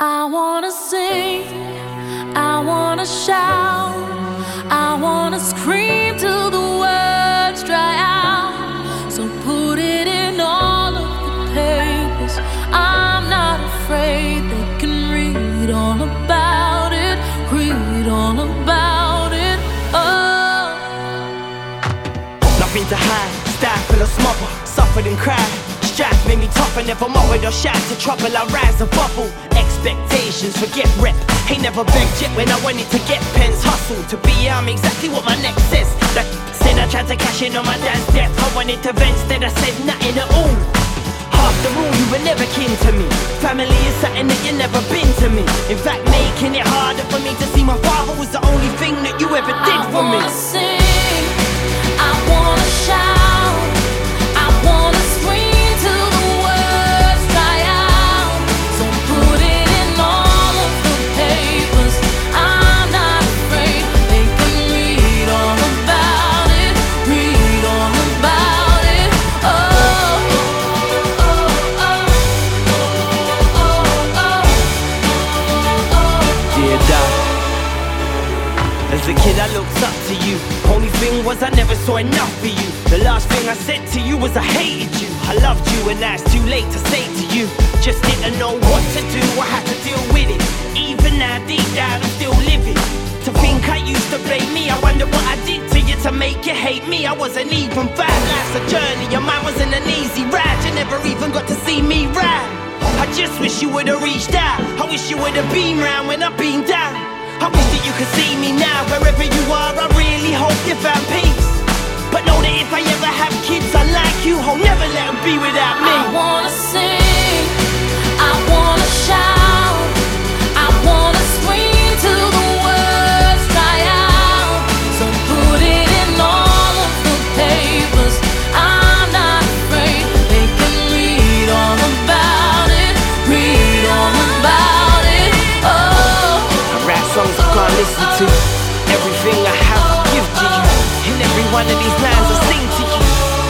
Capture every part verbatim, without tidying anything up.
I wanna sing, I wanna shout, I wanna scream till the words dry out. So put it in all of the papers. I'm not afraid, they can read all about it, read all about it. Oh, nothing to hide, stifle or smother, suffered and cried. Strife made me tougher, never mothered or shy to trouble. I rise and bubble. Expectations, forget rep. Ain't never begged yet when I wanted to get pens. Hustle to be I'm exactly what my neck says. That said I tried to cash in on my dad's death. I wanted to vent, instead I said nothing at all. After all, you were never kin to me. Family is something that you never been to me. In fact, making it harder for me to see my father was the only thing that you ever did for me. I wanna sing, I wanna shout, I wanna scream. As a kid I looked up to you. Only thing was I never saw enough for you. The last thing I said to you was I hated you. I loved you and now it's too late to say to you. Just didn't know what to do, I had to deal with it. Even now deep down I'm still living. To think I used to blame me, I wonder what I did to you to make you hate me. I wasn't even bad, life's a journey and mine wasn't an easy ride. You never even got to see me ride. I just wish you would've reached out. I wish you would've been round when I've been down. I wish that you could see me now. Wherever you are, I really hope you found peace. But know that if I ever have kids, I like you, I'll never let them be without me. I wanna sing, I wanna shout, I wanna scream till the words dry out. So put it in all of the papers. I'm not afraid, they can read all about it, read all about it. Oh, songs I can't listen to. Everything I have I give to you. In every one of these lines I sing to you.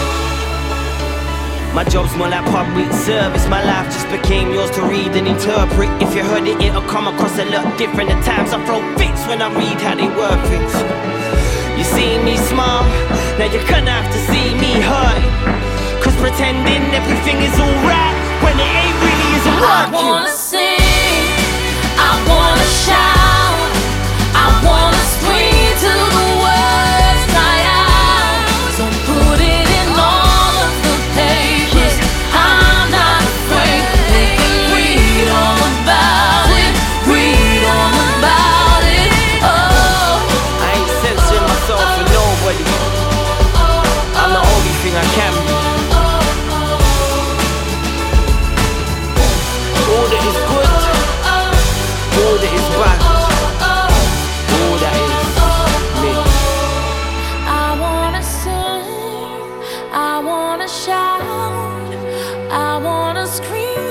My job's more like public service. My life just became yours to read and interpret. If you heard it, it'll come across a lot different. At times I throw fits when I read how they word things. You see me smile, now you're gonna have to see me hurt. Cause pretending everything is alright when it ain't really isn't working. I wanna sing, I wanna shout, I wanna scream till the words dry out. So put it in all of the papers. I'm not afraid, they can read all about it, read all about it. Oh, I ain't censoring myself for nobody. I'm the only thing I can be. All that is good, all that is bad. I wanna shout, I wanna scream.